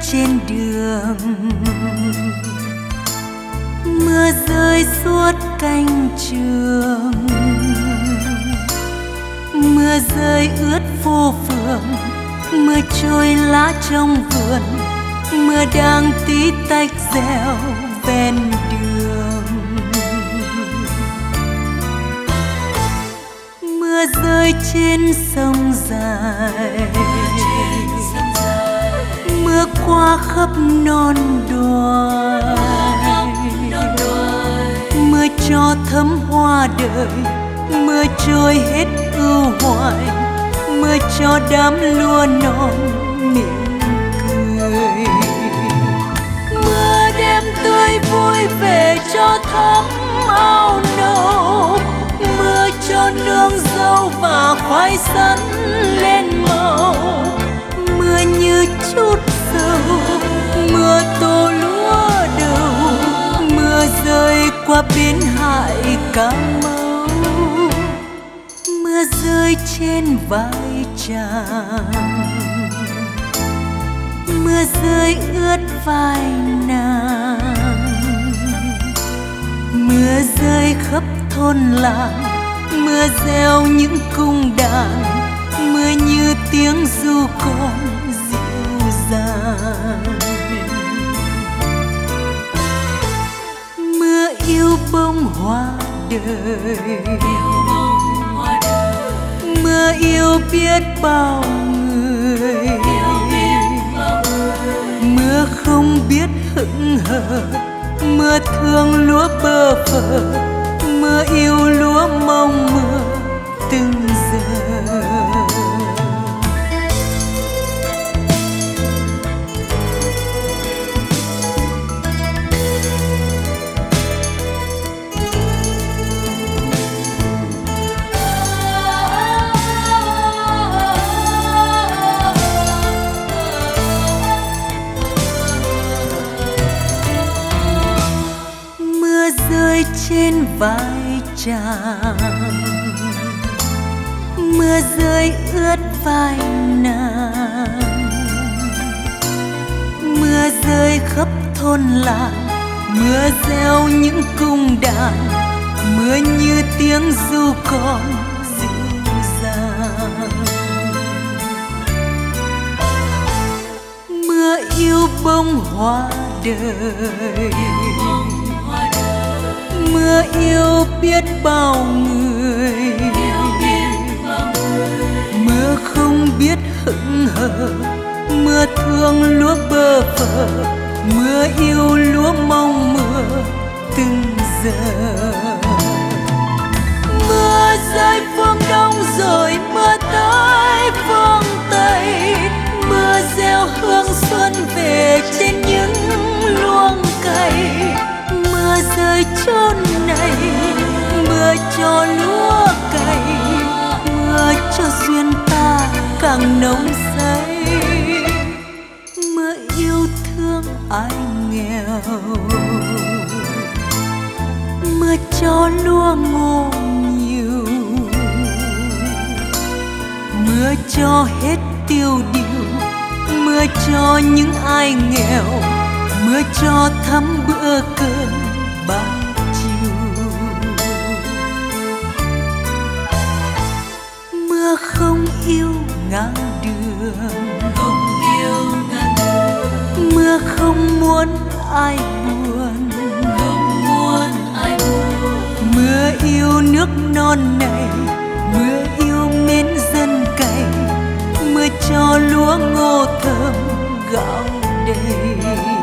trên đường, mưa rơi suốt cánh trường, mưa rơi ướt phố phường, mưa trôi lá trong vườn, mưa đang tí tách reo ven đường. Mưa rơi trên sông dài, mưa qua khắp non đồi, mưa cho thấm hoa đời, mưa trôi hết ưu hoài, mưa cho đám lúa non mỉm cười. Mưa đêm tươi vui về cho thắm áo nâu, mưa cho nương dâu và khoai sắn lên màu, mưa như chút dầu, mưa tô lúa đầu, mưa rơi qua bến Hải Cà Mau, mưa rơi trên vai chàng, mưa rơi ướt vai nàng, mưa rơi khắp thôn làng, mưa reo những cung đàn, mưa như tiếng ru con dịu dàng. Mưa yêu bông hoa đời, mưa yêu biết bao người, mưa không biết hững hờ, mưa thương lúa bơ phờ, mưa yêu lúa mong mưa từng giờ. Mưa rơi trên vai chàng, mưa rơi ướt vai nàng, mưa rơi khắp thôn làng, mưa reo những cung đàn, mưa như tiếng ru con dịu dàng. Mưa yêu bông hoa đời, mưa yêu biết bao người, mưa không biết hững hờ, mưa thương lúa bơ phờ, mưa yêu lúa mong mưa từng giờ. Mưa rơi phương đông rồi mưa tới phương tây, mưa gieo hương xuân về trên những luống cây, mưa rơi chốn này, mưa cho lúa cày, mưa cho duyên ta càng nồng say, mưa yêu thương ai nghèo, mưa cho lúa ngô nhiều, mưa cho hết tiêu điều, mưa cho những ai nghèo, mưa cho thắm bữa cơm bao chiều. Mưa không yêu ngang đường, mưa không muốn ai buồn, mưa yêu nước non này, mưa yêu mến dân cày, mưa cho lúa ngô thơm gạo đầy.